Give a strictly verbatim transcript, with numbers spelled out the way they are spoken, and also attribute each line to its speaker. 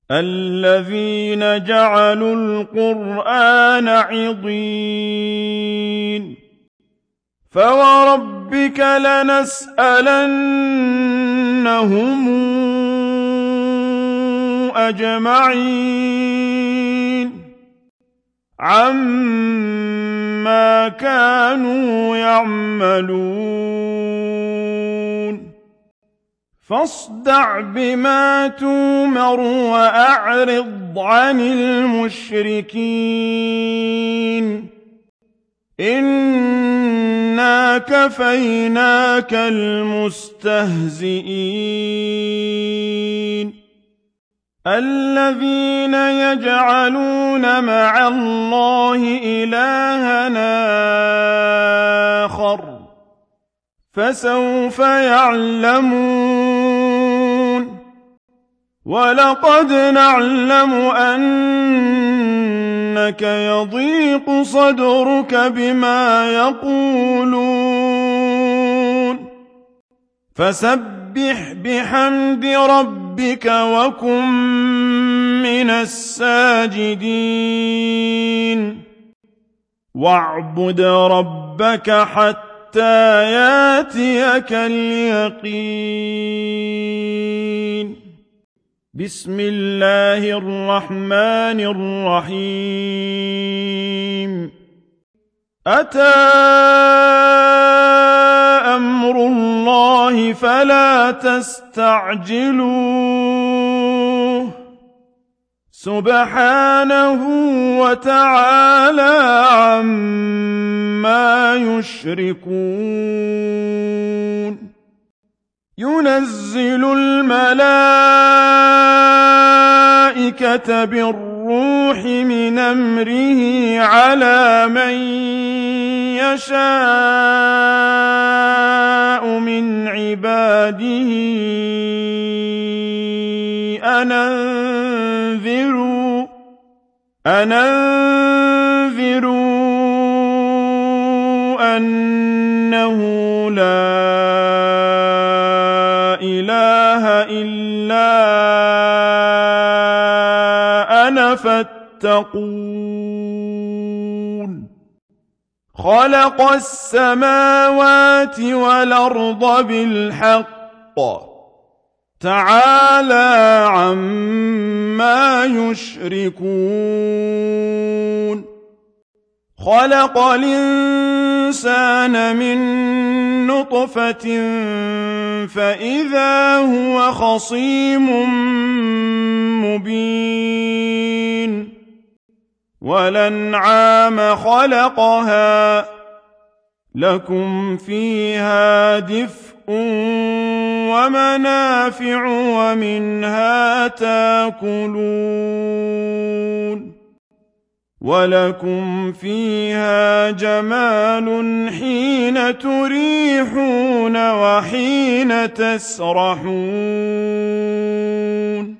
Speaker 1: الذين جعلوا القرآن عضين فوربك لنسألنهم أجمعين عما كانوا يعملون فاصدع بما تومر وأعرض عن المشركين إنا كفيناك المستهزئين الذين يجعلون مع الله إلهًا آخر فسوف يعلمون ولقد نعلم أنك يضيق صدرك بما يقولون فسبح بحمد ربك وكن من الساجدين واعبد ربك حتى ياتيك اليقين بسم الله الرحمن الرحيم أتى أمر الله فلا تستعجلوه سبحانه وتعالى عما يشركون ينزل الملائكة بالروح من أمره على من يشاء من عباده أن أنذروا أن أنذروا أنه لا إله إلا أنا فاتقون خلق السماوات والأرض بالحق تعالى عما يشركون خلق الإنسان من نطفة فإذا هو خصيم مبين والأنعام خلقها لكم فيها دفء ومنافع ومنها تاكلون ولكم فيها جمال حين تريحون وحين تسرحون